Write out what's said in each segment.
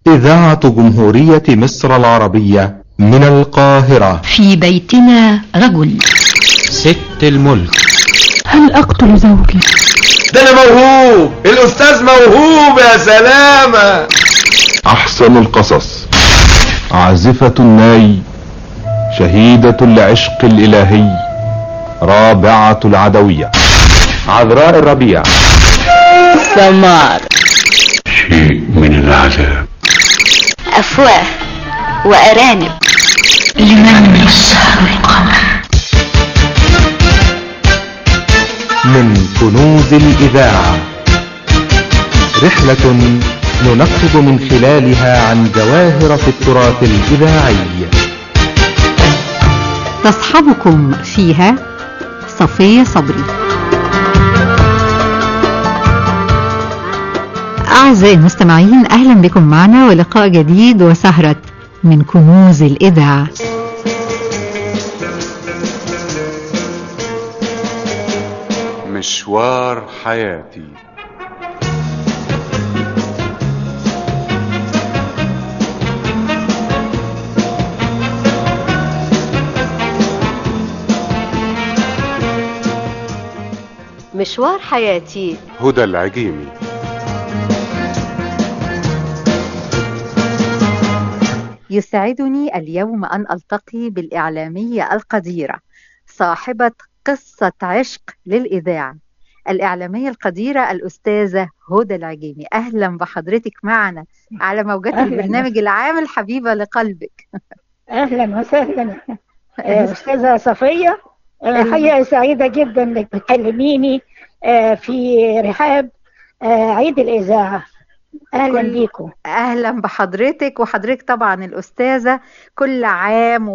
إذاعة جمهورية مصر العربية من القاهرة. في بيتنا رجل. ست الملك. هل أقتل زوجي؟ ده أنا موهوب، الأستاذ موهوب يا سلامة. أحسن القصص، عازفة الناي، شهيدة العشق الإلهي، رابعة العدوية، عذراء الربيع، سمار، شيء من العذاب، أفواه وأرانب، لمن يسهر القمر. من كنوز الإذاعة، رحلة ننقب من خلالها عن جواهر في التراث الإذاعي. تصحبكم فيها صفية صبري. أعزائي المستمعين، أهلا بكم معنا ولقاء جديد وسهرة من كنوز الإذاعة. مشوار حياتي. مشوار حياتي، هدى العجيمي. يسعدني اليوم أن ألتقي بالإعلامية القديرة صاحبة قصة عشق للإذاعة، الإعلامية القديرة الأستاذة هدى العجيمي. أهلا بحضرتك معنا على موجات البرنامج العام الحبيبة لقلبك. أهلا وسهلا أستاذة صفية. الحقيقة سعيدة جدا إنك بتكلميني في رحاب عيد الإذاعة. أهلا بيكم. أهلا بحضرتك، وحضرتك طبعا الأستاذة كل عام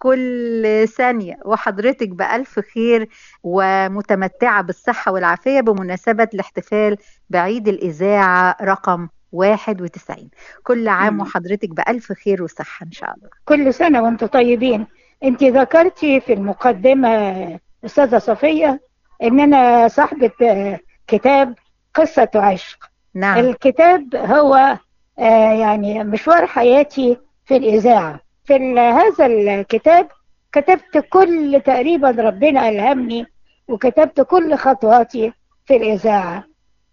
وكل ثانية وحضرتك بألف خير ومتمتعة بالصحة والعافية بمناسبة الاحتفال بعيد الإذاعة رقم 91. كل عام وحضرتك بألف خير وصحة إن شاء الله. كل سنة وانتم طيبين. انت ذكرتي في المقدمة أستاذة صفية إن أنا صاحبة كتاب قصة عشق. نعم. الكتاب هو يعني مشوار حياتي في الإذاعة. في هذا الكتاب كتبت كل تقريبا ربنا ألهمني، وكتبت كل خطواتي في الإذاعة.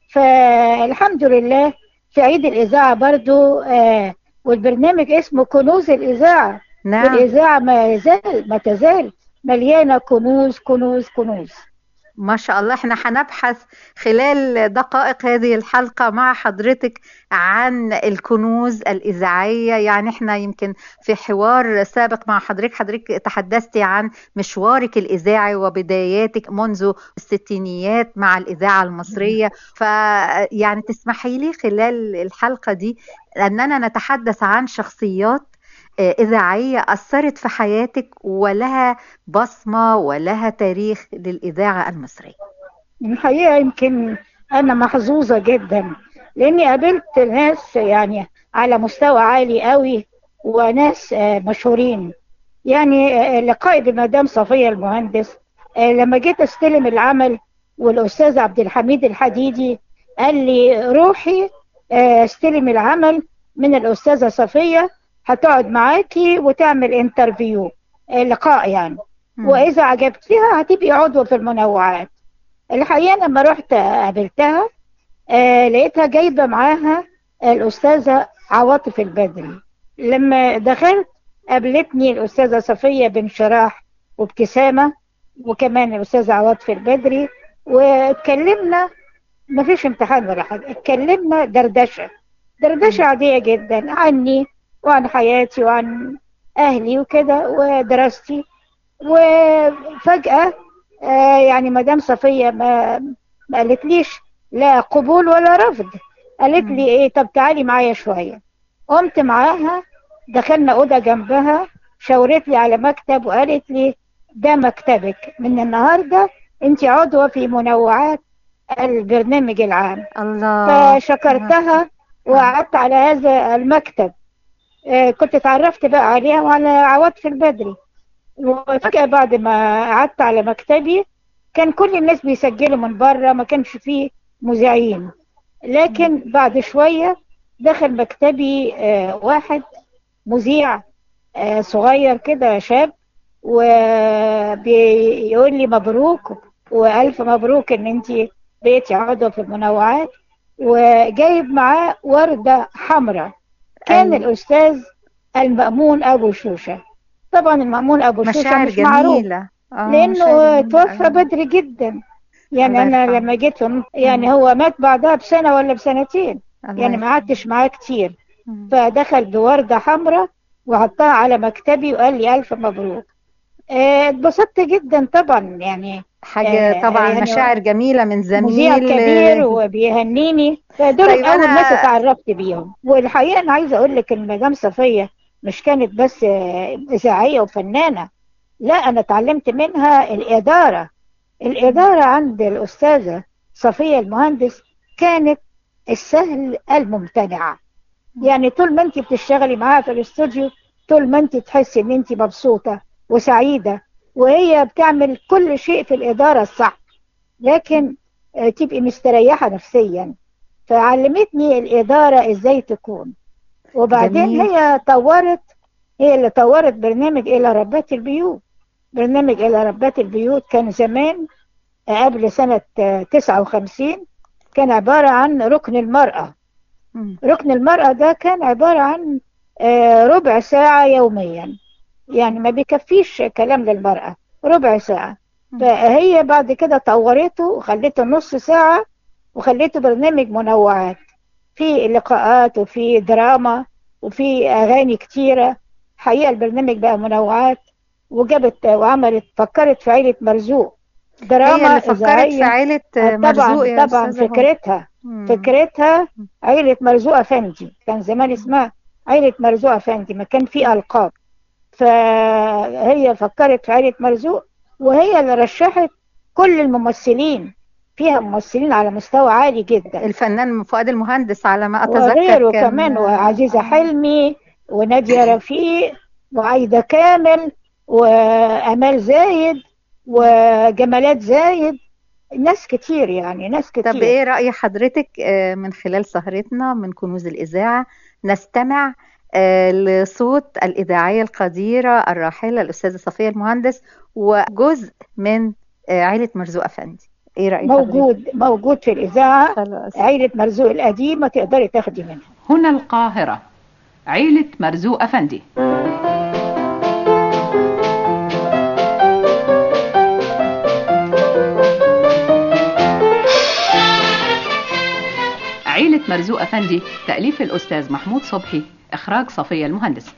فالحمد لله في عيد الإذاعة برضو والبرنامج اسمه كنوز الإذاعة. نعم. والإذاعة ما تزال مليانة كنوز كنوز كنوز. ما شاء الله. احنا هنبحث خلال دقائق هذه الحلقة مع حضرتك عن الكنوز الإذاعية. يعني احنا يمكن في حوار سابق مع حضرتك تحدثتي عن مشوارك الإذاعي وبداياتك منذ الستينيات مع الإذاعة المصرية. فيعني تسمحي لي خلال الحلقة دي أننا نتحدث عن شخصيات إذاعية أثرت في حياتك ولها بصمة ولها تاريخ للإذاعة المصرية. الحقيقة يمكن أنا محظوظة جدا لأني قابلت ناس يعني على مستوى عالي قوي وناس مشهورين. يعني لقائي بمدام صفية المهندس لما جيت استلم العمل، والأستاذ عبد الحميد الحديدي قال لي روحي استلم العمل من الأستاذة صفية، هتقعد معاكي وتعمل انترفيو لقاء يعني، وإذا عجبتها هتبقي عضوة في المنوعات. الحقيقة لما رحت قابلتها لقيتها جايبة معاها الأستاذة عواطف البدري. لما دخلت قابلتني الأستاذة صفية بانشراح وابتسامة، وكمان الأستاذة عواطف البدري، واتكلمنا مفيش امتحان ولا حاجة، اتكلمنا دردشة عادية جدا عني وعن حياتي وعن أهلي وكده ودراستي. وفجأة يعني مدام صفية ما قالتليش لا قبول ولا رفض، قالت لي ايه طب تعالي معايا شوية. قمت معاها، دخلنا أوضة جنبها، شاورت لي على مكتب وقالت لي ده مكتبك، من النهاردة انت عضوة في منوعات البرنامج العام. الله. فشكرتها وقعدت على هذا المكتب. كنت اتعرفت بقى عليها وعلى عواطف البدري. وفجأة بعد ما قعدت على مكتبي كان كل الناس بيسجلوا من بره، ما كانش فيه مذيعين. لكن بعد شوية دخل مكتبي واحد مذيع صغير كده شاب، وبيقول لي مبروك والف مبروك ان انت بقيتي عضو في المنوعات، وجايب معاه وردة حمراء. كان الأستاذ المأمون أبو شوشة. طبعا المأمون أبو شوشة مش معروف لأنه توفى بدري جدا، يعني أنا لما جيت يعني هو مات بعدها بسنة ولا بسنتين، يعني ما قعدتش معاه كتير. فدخل بوردة حمراء وحطها على مكتبي وقال لي ألف مبروك. اتبسطت جدا طبعا، يعني حاجة طبعا يعني مشاعر جميلة من زميل مذيع كبير وبيهنيني. فدول طيب أول ناس اتعرفت بيهم. والحقيقة أنا عايزة أقول لك إن مدام صفية مش كانت بس إذاعية وفنانة، لا أنا اتعلمت منها الإدارة. الإدارة عند الأستاذة صفية المهندس كانت السهل الممتنع. يعني طول ما أنت بتشتغلي معاها في الاستوديو، طول ما أنت تحسي إن أنت مبسوطة وسعيدة، وهي بتعمل كل شيء في الإدارة الصح، لكن تبقي مستريحة نفسيا. فعلمتني الإدارة إزاي تكون. وبعدين جميل. هي اللي طورت برنامج إلى ربات البيوت. برنامج إلى ربات البيوت كان زمان قبل سنة 59 كان عبارة عن ركن المرأة. ركن المرأة ده كان عبارة عن ربع ساعة يوميا، يعني ما بيكفيش كلام للمرأة، ربع ساعة. فهي بعد كده طورته وخليته نص ساعة، وخليته برنامج منوعات، في لقاءات وفي دراما وفي أغاني كتيرة. حقيقة البرنامج بقى منوعات، وجابت وعملت فكرت في عيلة مرزوق دراما. هي اللي فكرت في عيلة مرزوق. طبعا فكرتها عيلة مرزوق أفندي، كان زمان اسمها عيلة مرزوق أفندي، ما كان في ألقاب. فهي فكرت في عيلة مرزوق، وهي اللي رشحت كل الممثلين، فيها ممثلين على مستوى عالي جدا. الفنان فؤاد المهندس على ما أتذكر، وغيره كمان، وعزيزة حلمي ونادية رفيق وعايدة كامل وأمال زايد وجمالات زايد، ناس كتير يعني ناس كتير. طب إيه رأي حضرتك من خلال سهرتنا من كنوز الإذاعة نستمع لصوت الإذاعية القديرة الراحلة الأستاذة صفية المهندس وجزء من عيلة مرزوق أفندي؟ إيه رأيك؟ موجود في الإذاعة. عيلة مرزوق القديمة تقدري تاخدي منها. هنا القاهرة، عيلة مرزوق أفندي. عيلة مرزوق أفندي، تأليف الأستاذ محمود صبحي، إخراج صفية المهندس.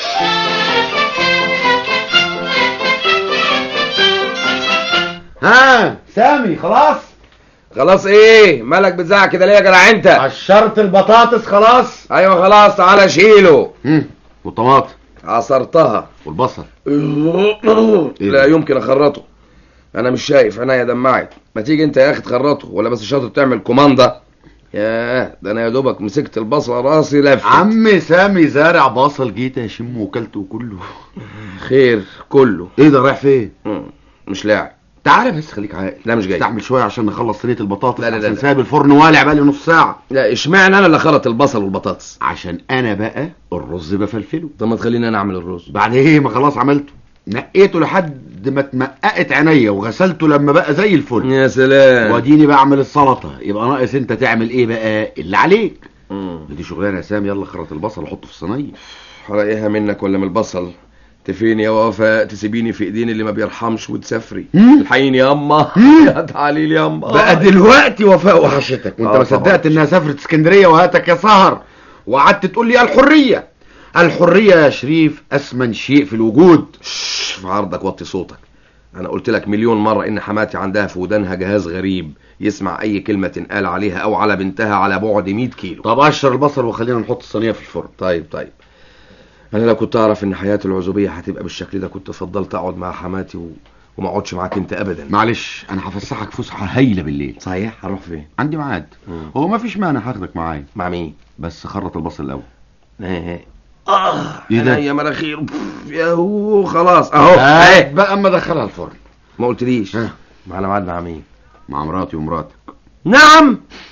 ها سامي، خلاص ايه مالك بتزعق كده ليه يا جدع انت؟ عشرت البطاطس خلاص؟ ايوه خلاص، تعالى شيله. والطماطم عصرتها. والبصل لا يمكن اخرطه، انا مش شايف، عينيا دمعت. ما تيجي انت يا اخي تخرطه، ولا بس شاطر تعمل كوماندا؟ ياه، ده انا يا دوبك مسكت البصل راسي لفت. عم سامي زارع بصل، جيت اشم وكلته كله. خير كله. ايه ده رايح فين؟ مش لاعب. تعالى بس خليك عاقل. لا مش جاي. استعمل شويه عشان نخلص صينيه البطاطس. لا سايب الفرن والع بقالي نص ساعه. لا اشمعنى انا اللي خلط البصل والبطاطس؟ عشان انا بقى الرز بفلفله. طب ما تخليني انا اعمل الرز. بعد ايه؟ ما خلاص عملته، نقيته لحد ما اتمققت عينيا، وغسلته لما بقى زي الفل. يا سلام. واديني بعمل السلطه. يبقى ناقص انت تعمل ايه بقى اللي عليك. دي شغلانه يا سام. يلا خرط البصل وحطه في الصينيه. هلاقيها منك ولا من البصل؟ تفيني يا وفاء، تسيبيني في ايدين اللي ما بيرحمش وتسافري. الحقيني ياما يا تعالي لي ياما. بقى دلوقتي وفاء وحشتك وانت ما صدقت انها سافرت اسكندريه وهاتك يا سهر، وقعدت تقول لي الحريه. الحريه يا شريف اسمن شيء في الوجود. في عرضك وطي صوتك. انا قلت لك مليون مره ان حماتي عندها في ودانها جهاز غريب يسمع اي كلمه تنقال عليها او على بنتها على بعد 100 كيلو. طب قشر البصل وخلينا نحط الصينيه في الفرن. طيب انا لو كنت اعرف ان حياتي العزوبيه هتبقى بالشكل ده كنت فضلت اقعد مع حماتي وما اقعدش معاك انت ابدا. معلش انا هفسحك فسحه هايله بالليل. صحيح؟ هروح فين؟ عندي ميعاد. هو ما فيش مانع هاخدك معايا. مع مين؟ بس خرط البصل الاول. ايه ده يا مناخير يا خلاص اهو. ايه بقى اما ادخلها الفرن. ما قلتليش معانا ميعاد مع مين؟ مع مراتي ومراتك. نعم.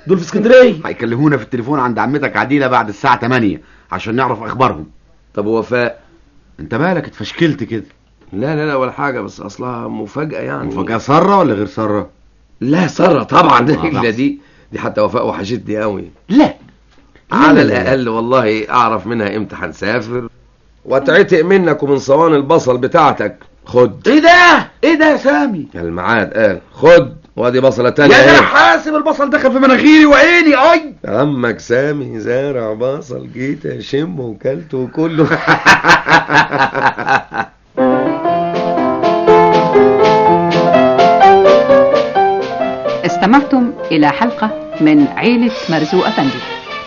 دول في اسكندريه. هيكلمونا في التليفون عند عمتك عديله بعد الساعه 8 عشان نعرف اخبارهم. طب وفاء؟ انت مالك اتفشكلت كده؟ لا ولا حاجه، بس اصلها مفاجاه يعني. مفاجاه ساره ولا غير ساره؟ لا ساره طبعا. دي حتى وفاء وحشتني قوي. لا على الاقل والله اعرف منها امتى هنسافر واتعتق منك ومن صوان البصل بتاعتك. خد. ايه ده يا سامي؟ الميعاد قال خد، وادي بصله تانية. يا ده حاسب البصل دخل في مناخيري وعيني. اي عمك سامي زارع بصل، جيت اشمه وكلته وكله. استمعتم إلى حلقة من عيلة مرزوق أفندي.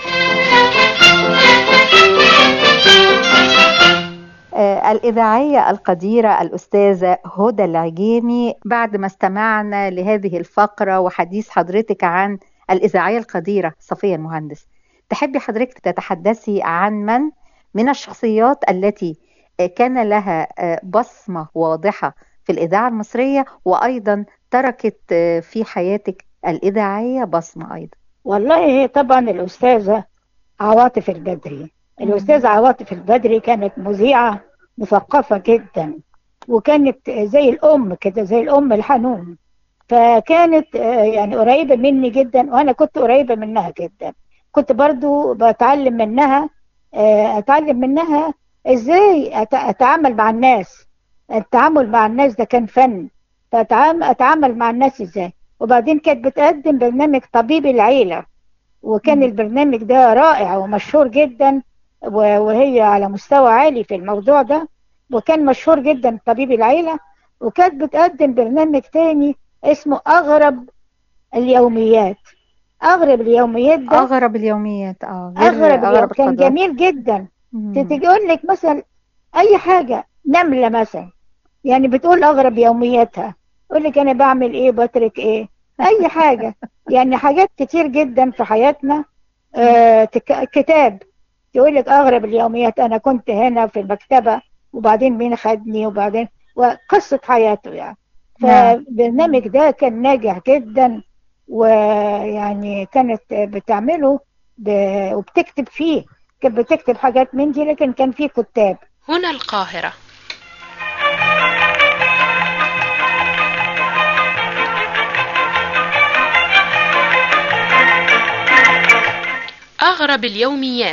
الإذاعية القديرة الأستاذة هدى العجيمي، بعد ما استمعنا لهذه الفقرة وحديث حضرتك عن الإذاعية القديرة صفية المهندس، تحبي حضرتك تتحدثي عن من الشخصيات التي كان لها بصمة واضحة في الإذاعة المصرية وأيضا تركت في حياتك الإذاعية بصمة أيضا؟ والله هي طبعا الأستاذة عواطف البدري. الأستاذة عواطف البدري كانت مذيعة مثقفة جدا، وكانت زي الأم كده، زي الأم الحنون. فكانت يعني قريبة مني جدا، وأنا كنت قريبة منها جدا. كنت برضو بتعلم منها إزاي أتعامل مع الناس. التعامل مع الناس ده كان فن، أتعامل مع الناس إزاي. وبعدين كانت بتقدم برنامج طبيب العيلة، وكان البرنامج ده رائع ومشهور جدا، وهي على مستوى عالي في الموضوع ده، وكان مشهور جدا طبيب العيلة. وكانت بتقدم برنامج تاني اسمه أغرب اليوميات. أغرب اليوميات ده أغرب اليوميات أغرب كان جميل جدا. تقول لك مثلا أي حاجة، نملة مثلا يعني بتقول أغرب يومياتها، يقول لك أنا بعمل إيه بترك إيه، أي حاجة يعني حاجات كتير جدا في حياتنا. كتاب يقول لك أغرب اليوميات، أنا كنت هنا في المكتبة وبعدين مين خدني، وبعدين وقصة حياته يعني. فالبرنامج ده كان ناجح جدا، ويعني كانت بتعمله وبتكتب فيه، كانت بتكتب حاجات من دي، لكن كان فيه كتاب. هنا القاهرة. أغرب اليوميات.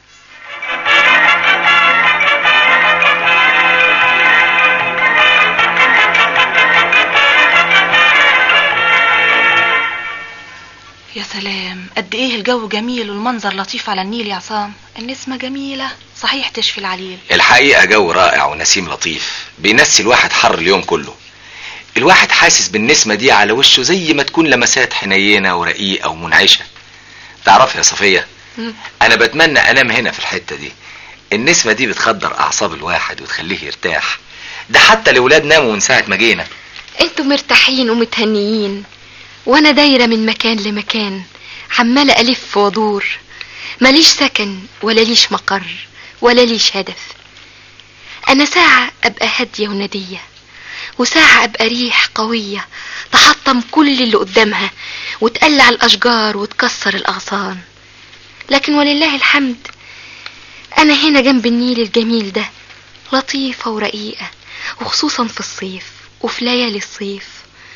يا سلام، قد ايه الجو جميل والمنظر لطيف على النيل يا عصام. النسمة جميلة صحيح تشفي العليل. الحقيقة جو رائع ونسيم لطيف بينسي الواحد حر اليوم كله. الواحد حاسس بالنسمة دي على وشه زي ما تكون لمسات حنينة ورقيقة ومنعشة. تعرف يا صفية، انا بتمنى انام هنا في الحتة دي. النسمة دي بتخدر اعصاب الواحد وتخليه يرتاح. ده حتى الولاد ناموا من ساعة ما جينا. انتوا مرتاحين ومتهنيين، وانا دايرة من مكان لمكان، عمالة الف وادور، ماليش سكن ولا ليش مقر ولا ليش هدف. انا ساعة ابقى هادية وندية، وساعة ابقى ريح قوية تحطم كل اللي قدامها وتقلع الاشجار وتكسر الاغصان. لكن ولله الحمد انا هنا جنب النيل الجميل ده، لطيفة ورقيقة، وخصوصا في الصيف وفي ليالي الصيف.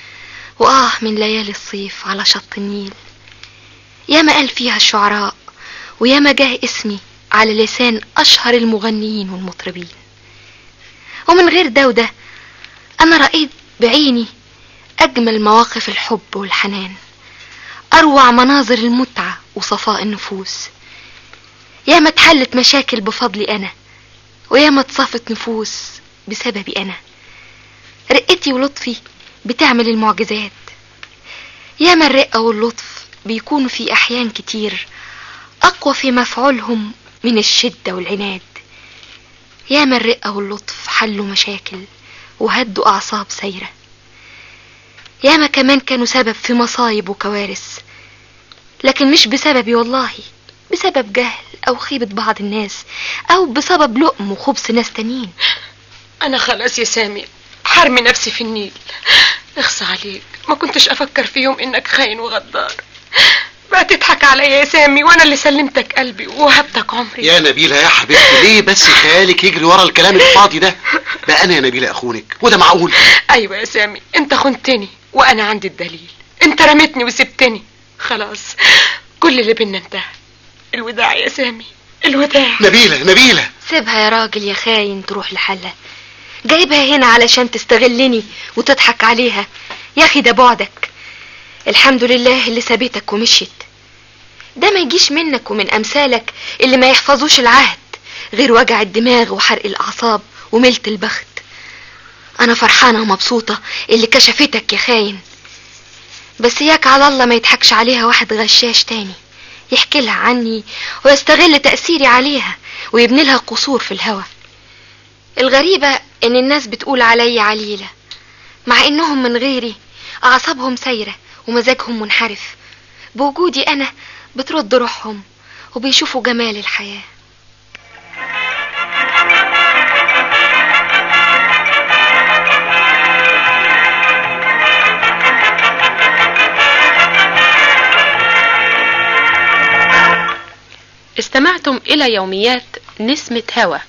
من ليالي الصيف على شط النيل ياما قال فيها الشعراء، وياما جاه اسمي على لسان اشهر المغنيين والمطربين. ومن غير ده وده انا رأيت بعيني اجمل مواقف الحب والحنان، اروع مناظر المتعة وصفاء النفوس. ياما اتحلت مشاكل بفضلي انا، وياما اتصفت نفوس بسببي انا. رقتي ولطفي بتعمل المعجزات. ياما الرقة واللطف بيكونوا في احيان كتير اقوى في مفعولهم من الشدة والعناد. ياما الرقة واللطف حلوا مشاكل وهدوا اعصاب سايرة. ياما كمان كانوا سبب في مصايب وكوارث، لكن مش بسببي والله، بسبب جهل او خيبة بعض الناس، او بسبب لقم وخبث ناس تانيين. انا خلاص يا سامي حرمي نفسي في النيل. اخصى عليك، ما كنتش افكر في يوم انك خاين وغدار. بقى تضحك عليا يا سامي، وانا اللي سلمتك قلبي ووهبتك عمري. يا نبيلة يا حبيبتي، ليه بس خيالك يجري ورا الكلام الفاضي ده؟ بقى انا يا نبيلة اخونك، وده معقول؟ ايوه يا سامي، انت خنتني وانا عندي الدليل. انت رميتني وسبتني، خلاص كل اللي بينا انتهى. الوداع يا سامي، الوداع. نبيلة سيبها يا راجل يا خاين تروح لحالها. جايبها هنا علشان تستغلني وتضحك عليها؟ يا اخي ده بعدك. الحمد لله اللي سابتك ومشيت. ده ما يجيش منك ومن امثالك اللي ما يحفظوش العهد غير وجع الدماغ وحرق الاعصاب وملت البخت. انا فرحانه ومبسوطه اللي كشفتك يا خاين، بس ياك على الله ما يضحكش عليها واحد غشاش تاني يحكي لها عني ويستغل تأثيري عليها ويبني لها قصور في الهوى. الغريبة ان الناس بتقول علي عليلة، مع انهم من غيري اعصابهم سايرة ومزاجهم منحرف. بوجودي انا بترد روحهم وبيشوفوا جمال الحياة. استمعتم إلى يوميات نسمة هوى.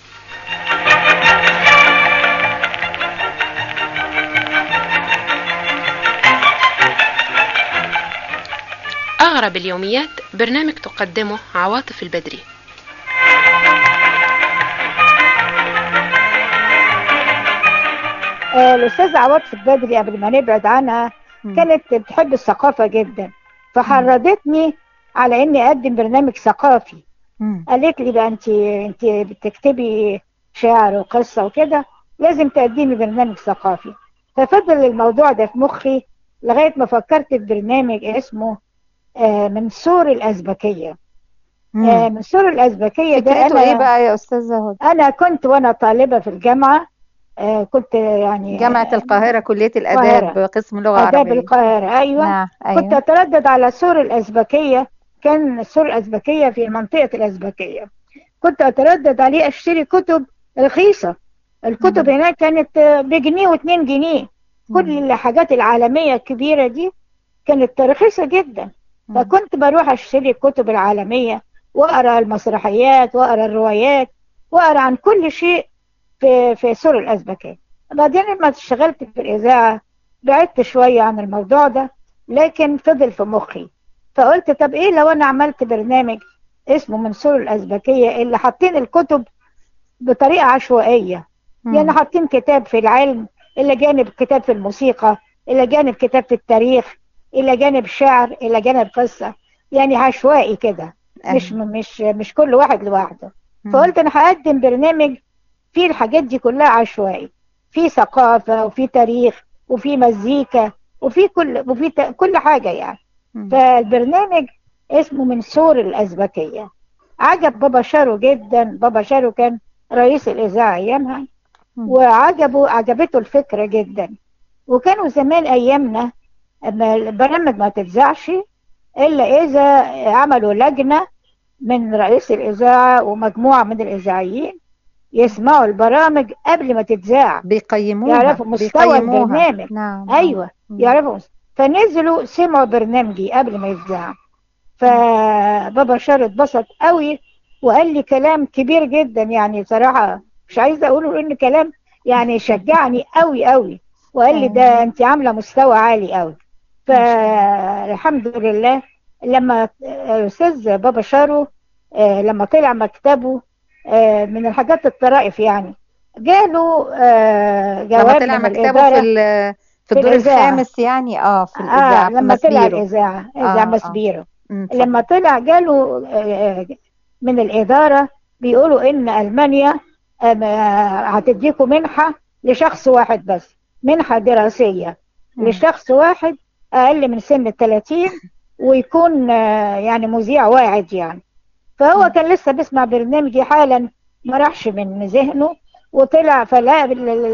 أغرب اليوميات برنامج تقدمه عواطف البدري. الأستاذة عواطف البدري قبل ما نبعد عنها كانت بتحب الثقافة جدا، فحرضتني على اني اقدم برنامج ثقافي. قالت لي بقى انت بتكتبي شعر وقصة وكده، لازم تقدمي برنامج ثقافي. ففضل الموضوع ده في مخي لغاية ما فكرت في برنامج اسمه من سور الأزبكية. من سور الأزبكية ده أنا ايه بقى يا أستاذة هدى؟ أنا كنت وأنا طالبة في الجامعة، كنت يعني جامعة القاهرة كلية الآداب قسم لغة عربية. آداب القاهرة. أيوة. أيوة. كنت أتردد على سور الأزبكية. كان سور الأزبكية في منطقة الأزبكية، كنت أتردد عليه أشتري كتب رخيصة. الكتب هناك كانت بجنيه واتنين جنيه. كل الحاجات العالمية الكبيرة دي كانت رخيصة جدا. فكنت بروح أشتري الكتب العالمية وأقرأ المسرحيات وأقرأ الروايات وأقرأ عن كل شيء في سور الأزبكية. بعدين لما اشتغلت في الإذاعة بعدت شوية عن الموضوع ده، لكن فضل في مخي. فقلت طب إيه لو أنا عملت برنامج اسمه من سور الأزبكية، اللي حاطين الكتب بطريقة عشوائية. يعني حاطين كتاب في العلم، إلى جانب كتاب في الموسيقى، إلى جانب كتاب في التاريخ، إلى جانب شعر، إلى جانب قصة، يعني عشوائي كده. مش كل واحد لوحده. فقلت أنا هقدم برنامج فيه الحاجات دي كلها عشوائي، فيه ثقافة وفيه تاريخ وفيه مزيكا وفيه كل حاجة يعني. فالبرنامج اسمه من سور الأزبكية. عجب بابا شارو جدا. بابا شارو كان رئيس الإذاعة أيامها، عجبته الفكرة جدا. وكانوا زمان أيامنا البرامج ما تتذاعش إلا إذا عملوا لجنة من رئيس الإذاعة ومجموعة من الإذاعيين يسمعوا البرامج قبل ما تتذاع، بيقيموها، يعرفوا مستوى البرنامج. نعم. أيوة. يعرفوا. فنزلوا سمعوا برنامجي قبل ما يتذاع. فبابا شارو اتبسط قوي وقال لي كلام كبير جدا، يعني صراحة مش عايزة أقوله إن كلام يعني شجعني قوي قوي. وقال لي ده أنت عاملة مستوى عالي قوي. فالحمد لله لما أستاذ بابا شارو لما طلع مكتبه من الحاجات الطرائف، يعني جاله جواب لما طلع من مكتبه الإدارة في الدور الخامس، يعني في الإذاعة لما طلع الإذاعة مسبيرو. لما طلع جاله من الإدارة بيقولوا إن ألمانيا هتديكوا منحة لشخص واحد بس، منحة دراسية لشخص واحد أقل من سن 30 ويكون يعني مذيع واعد يعني. فهو كان لسه بيسمع برنامجي حالا، ما راحش من ذهنه، وطلع فلا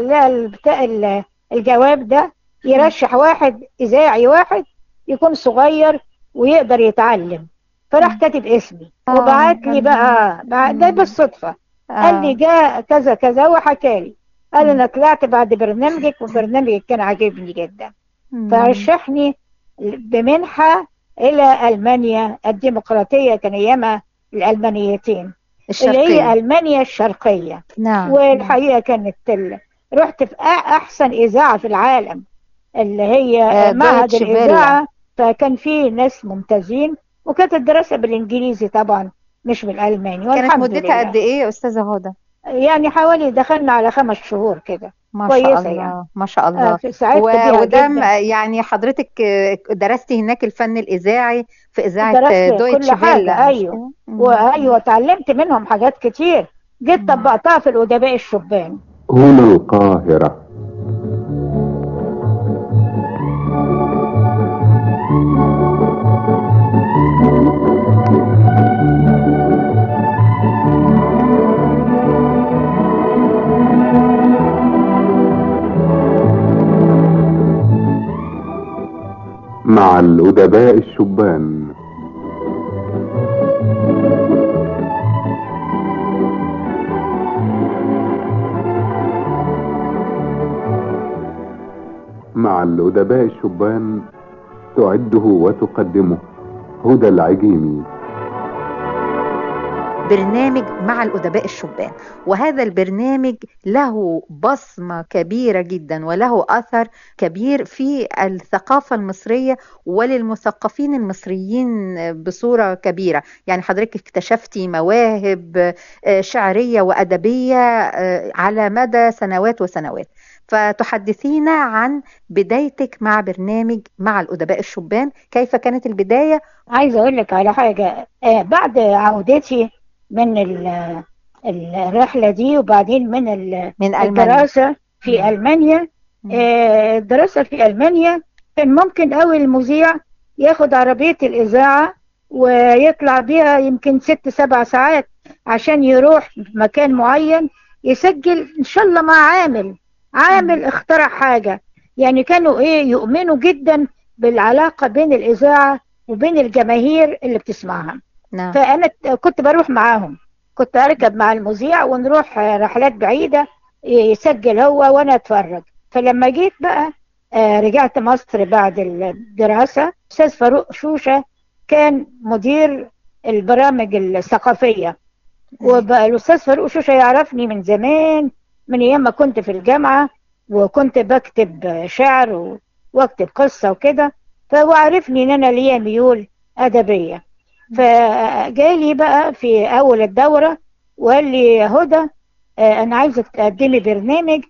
الجواب ده يرشح واحد إذاعي واحد يكون صغير ويقدر يتعلم. فراح كاتب اسمي وبعت لي بقى ده بالصدفة. قال لي جاء كذا كذا وحكالي، قال انا طلعت بعد برنامجك وبرنامجك كان عاجبني جدا، فرشحني بمنحة إلى ألمانيا الديمقراطية، كان أيامها الألمانيتين اللي هي ألمانيا الشرقية. نعم. والحقيقة كانت رحت في أحسن إذاعة في العالم اللي هي معهد الإذاعة، فكان فيه ناس ممتازين، وكانت الدراسة بالإنجليزي طبعا مش بالألماني. كانت مدتها قد إيه يا أستاذة هدى؟ يعني حوالي دخلنا على 5 شهور كده. ما شاء الله يعني. ما شاء الله. وده يعني حضرتك درستي هناك الفن الإذاعي في إذاعة دويتش فيلا. أيوه. وأيوه اتعلمت منهم حاجات كتير، جيت طبقتها في الأدباء الشبان. هنا القاهرة. مع الأدباء الشبان. مع الأدباء الشبان تعده وتقدمه هدى العجيمي. برنامج مع الأدباء الشبان، وهذا البرنامج له بصمة كبيرة جدا وله أثر كبير في الثقافة المصرية وللمثقفين المصريين بصورة كبيرة. يعني حضرتك اكتشفتي مواهب شعرية وأدبية على مدى سنوات وسنوات، فتحدثينا عن بدايتك مع برنامج مع الأدباء الشبان. كيف كانت البداية؟ عايزة أقول لك على حاجة. بعد عودتي من الرحلة دي، وبعدين من الدراسة في ألمانيا. الدراسة في ألمانيا كان ممكن قوي المذيع ياخد عربية الإذاعة ويطلع بيها يمكن 6-7 ساعات عشان يروح مكان معين يسجل إن شاء الله مع عامل اخترع حاجة. يعني كانوا يؤمنوا جدا بالعلاقة بين الإذاعة وبين الجماهير اللي بتسمعها. نعم. فأنا كنت بروح معاهم، كنت أركب مع المذيع ونروح رحلات بعيدة يسجل هو وأنا أتفرج. فلما جيت بقى رجعت مصر بعد الدراسة، أستاذ فاروق شوشة كان مدير البرامج الثقافية. وبقى الأستاذ فاروق شوشة يعرفني من زمان، من أيام ما كنت في الجامعة وكنت بكتب شعر واكتب قصة وكده، فهو عرفني إن أنا ليا ميول أدبية. فجالي بقى في أول الدورة وقال لي هدى أنا عايزك تقدمي برنامج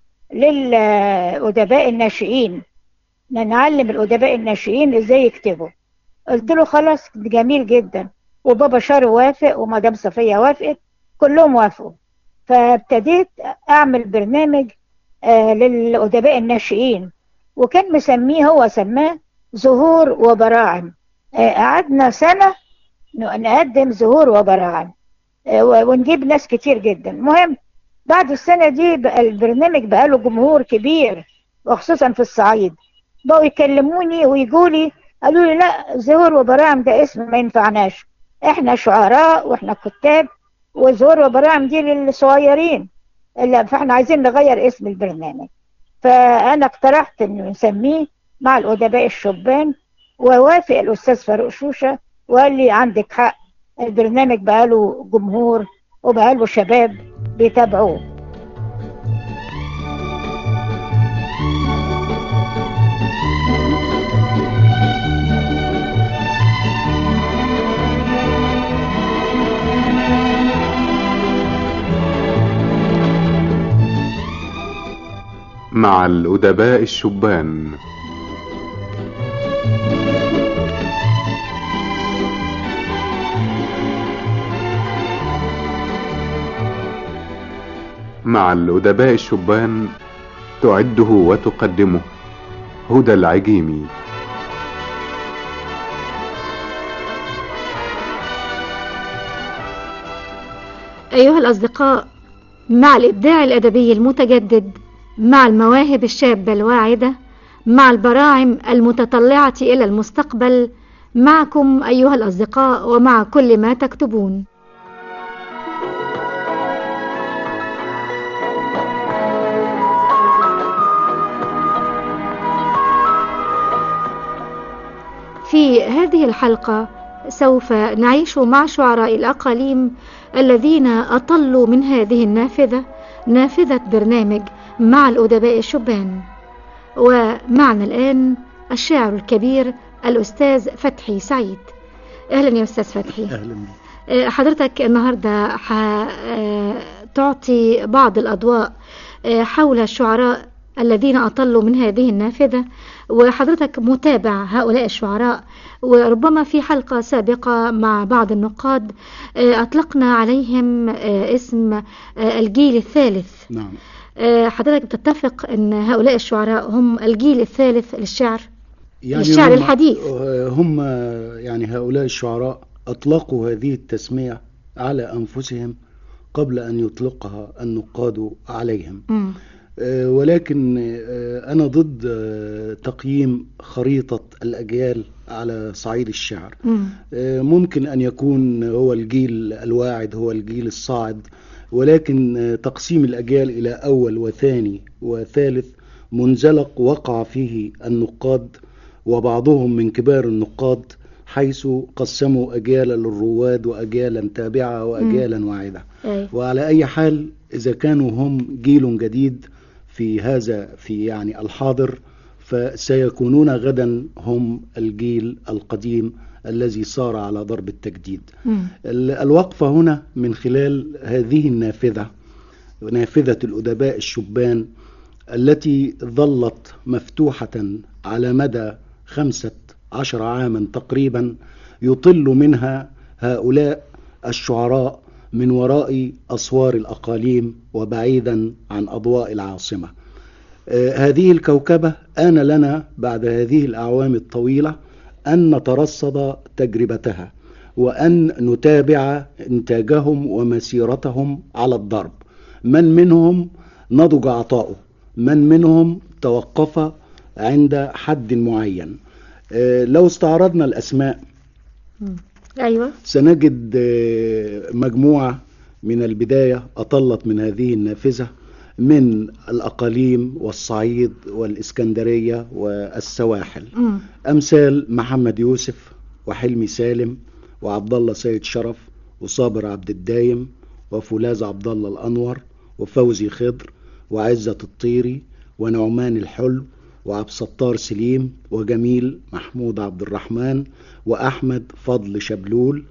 للأدباء الناشئين، نعلم الأدباء الناشئين إزاي يكتبوا. قلت له خلاص جميل جدا، وبابا شارو وافق ومدام صفية وافقت، كلهم وافقوا. فابتديت أعمل برنامج للأدباء الناشئين، وكان مسميه هو سماه زهور وبراعم. قعدنا سنة نقدم زهور وبراعم ونجيب ناس كتير جدا. المهم بعد السنة دي بقى البرنامج بقى له جمهور كبير، وخصوصا في الصعيد بقوا يكلموني ويقولي، قالوا لي لا زهور وبراعم ده اسم ما ينفعناش، احنا شعراء واحنا كتاب، وزهور وبراعم دي للصغيرين، فاحنا عايزين نغير اسم البرنامج. فانا اقترحت انه نسميه مع الأدباء الشبان، ووافق الأستاذ فاروق شوشة وقال لي عندك حق، البرنامج بقاله جمهور وبقاله شباب بيتابعوه. مع الأدباء الشبان. مع الأدباء الشبان تعده وتقدمه هدى العجيمي. أيها الأصدقاء، مع الإبداع الأدبي المتجدد، مع المواهب الشابة الواعدة، مع البراعم المتطلعة إلى المستقبل، معكم أيها الأصدقاء ومع كل ما تكتبون. في هذه الحلقة سوف نعيش مع شعراء الأقاليم الذين أطلوا من هذه النافذة، نافذة برنامج مع الأدباء الشبان. ومعنا الآن الشاعر الكبير الأستاذ فتحي سعيد. أهلا يا أستاذ فتحي. أهلا. حضرتك النهاردة تعطي بعض الأضواء حول الشعراء الذين أطلوا من هذه النافذة، وحضرتك متابع هؤلاء الشعراء، وربما في حلقة سابقة مع بعض النقاد أطلقنا عليهم اسم الجيل الثالث. نعم. حضرتك بتتفق أن هؤلاء الشعراء هم الجيل الثالث للشعر، يعني للشعر الحديث؟ هم يعني هؤلاء الشعراء أطلقوا هذه التسمية على أنفسهم قبل أن يطلقها النقاد عليهم. ولكن أنا ضد تقييم خريطة الأجيال على صعيد الشعر. ممكن أن يكون هو الجيل الواعد هو الجيل الصاعد، ولكن تقسيم الأجيال إلى أول وثاني وثالث منزلق وقع فيه النقاد وبعضهم من كبار النقاد، حيث قسموا أجيالا للرواد وأجيالا تابعة وأجيالا واعدة. وعلى أي حال إذا كانوا هم جيل جديد في يعني الحاضر، فسيكونون غدا هم الجيل القديم الذي صار على ضرب التجديد. الوقفة هنا من خلال هذه النافذة، نافذة الأدباء الشبان التي ظلت مفتوحة على مدى 15 عاما تقريبا، يطل منها هؤلاء الشعراء من وراء أسوار الأقاليم وبعيدا عن أضواء العاصمة. هذه الكوكبة آن لنا بعد هذه الأعوام الطويلة أن نترصد تجربتها، وأن نتابع إنتاجهم ومسيرتهم على الضرب. من منهم نضج عطاؤه، من منهم توقف عند حد معين. لو استعرضنا الأسماء أيوة سنجد مجموعة من البداية أطلت من هذه النافذة من الأقاليم والصعيد والإسكندرية والسواحل. أمثال محمد يوسف وحلمي سالم وعبد الله سيد شرف وصابر عبد الدايم وفولاذ عبد الله الأنور وفوزي خضر وعزة الطيري ونعمان الحلو وعبد الستار سليم وجميل محمود عبد الرحمن وأحمد فضل شبلول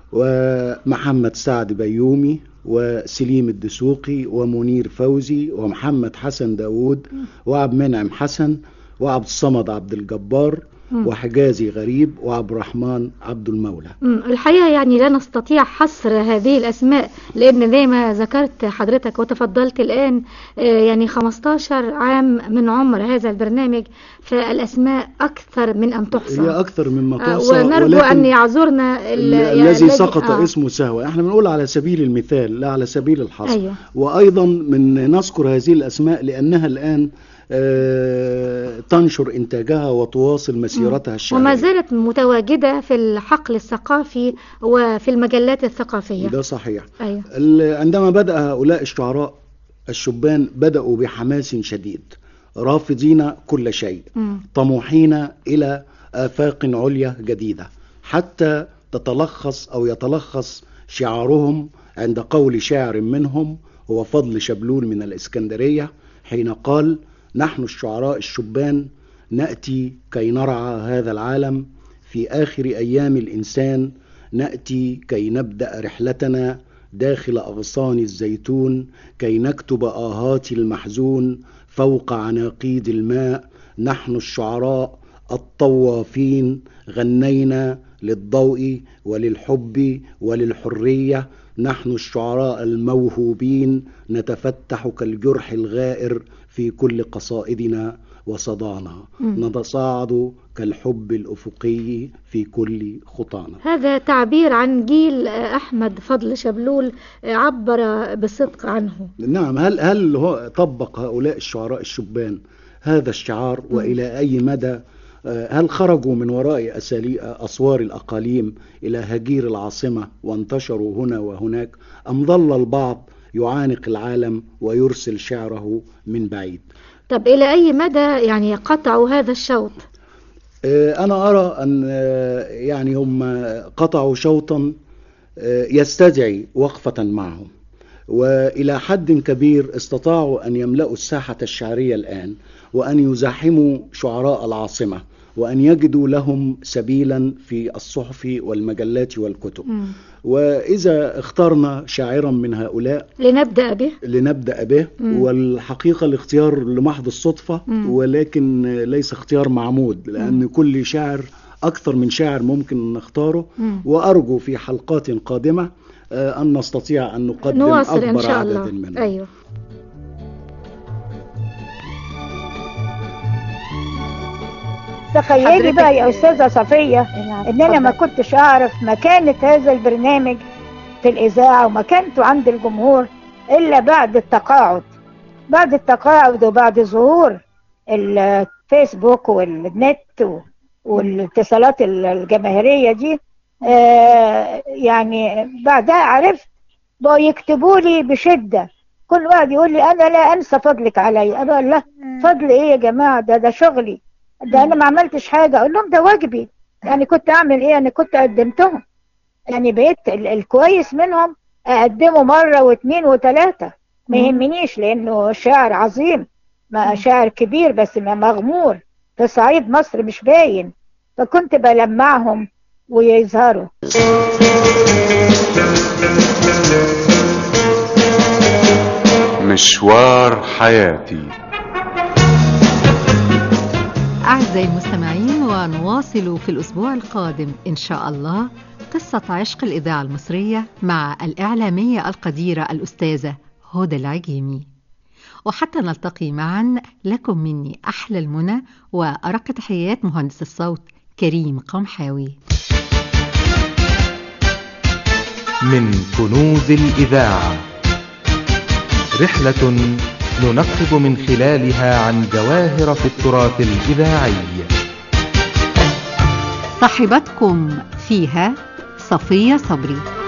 ومحمد سعد بيومي وسليم الدسوقي ومنير فوزي ومحمد حسن داود وعبد منعم حسن وعبد الصمد عبد الجبار وحجازي غريب وعبد الرحمن عبد المولى. الحقيقة يعني لا نستطيع حصر هذه الأسماء، لأن زي ما ذكرت حضرتك وتفضلت الآن يعني 15 عام من عمر هذا البرنامج، فالأسماء أكثر من أن تحصى. هي أكثر مما تحصى، ونرجو أن يعذرنا الذي سقط اسمه سهوا. احنا بنقول على سبيل المثال لا على سبيل الحصر. أيوة. وأيضا من نذكر هذه الأسماء لأنها الآن تنشر إنتاجها وتواصل مسيرتها الشعرية، وما زالت متواجدة في الحقل الثقافي وفي المجلات الثقافية. ده صحيح. أيوة. عندما بدأ هؤلاء الشعراء الشبان بدأوا بحماس شديد، رافضين كل شيء، طموحين إلى آفاق عليا جديدة، حتى يتلخص شعارهم عند قول شاعر منهم هو فضل شبلول من الإسكندرية، حين قال: نحن الشعراء الشبان نأتي كي نرعى هذا العالم، في آخر أيام الإنسان نأتي كي نبدأ رحلتنا داخل أغصان الزيتون، كي نكتب آهات المحزون فوق عناقيد الماء. نحن الشعراء الطوافين غنينا للضوء وللحب وللحرية. نحن الشعراء الموهوبين نتفتح كالجرح الغائر في كل قصائدنا وصدانا، نتصاعد كالحب الأفقي في كل خطانا. هذا تعبير عن جيل أحمد فضل شبلول، عبر بصدق عنه. نعم. هل هو طبق هؤلاء الشعراء الشبان هذا الشعار؟ وإلى أي مدى؟ هل خرجوا من وراء أسوار الأقاليم إلى هجير العاصمة وانتشروا هنا وهناك، أم ظل البعض يعانق العالم ويرسل شعره من بعيد؟ طب إلى أي مدى يعني قطعوا هذا الشوط؟ أنا أرى أن يعني هم قطعوا شوطا يستدعي وقفة معهم، وإلى حد كبير استطاعوا أن يملأوا الساحة الشعرية الآن، وأن يزاحموا شعراء العاصمة، وأن يجدوا لهم سبيلا في الصحف والمجلات والكتب. وإذا اخترنا شاعرا من هؤلاء لنبدأ به والحقيقة الاختيار لمحض الصدفة، ولكن ليس اختيار معمود، لأن كل شاعر أكثر من شاعر ممكن نختاره. وأرجو في حلقات قادمة أن نستطيع أن نقدم أكبر عدد منهم. أيوه. تخيلي بقى يا أستاذة صفية إن أنا ما كنتش أعرف مكانة هذا البرنامج في الإذاعة ومكانته عند الجمهور إلا بعد التقاعد وبعد ظهور الفيسبوك والنت والاتصالات الجماهيرية دي. يعني بعدها عرفت بقوا يكتبوا لي بشدة، كل واحد يقول لي أنا لا أنسى فضلك علي. أنا أقول له فضل إيه يا جماعة، ده شغلي، ده أنا ما عملتش حاجة. أقول لهم ده واجبي، يعني كنت أعمل إيه؟ أنا كنت قدمتهم، يعني بقيت الكويس منهم أقدمه مرة واثنين وثلاثة، ما يهمنيش، لأنه شاعر عظيم، ما شاعر كبير بس ما مغمور في صعيد مصر مش باين، فكنت بلمعهم ويظهروا. مشوار حياتي. أعزائي المستمعين، ونواصل في الأسبوع القادم إن شاء الله قصة عشق الإذاعة المصرية مع الإعلامية القديرة الأستاذة هدى العجيمي. وحتى نلتقي معا، لكم مني أحلى المنى وأرق تحيات مهندس الصوت كريم قمحاوي. من كنوز الإذاعة، رحلة ننقب من خلالها عن جواهر في التراث الإذاعي. صاحبتكم فيها صفية صبري.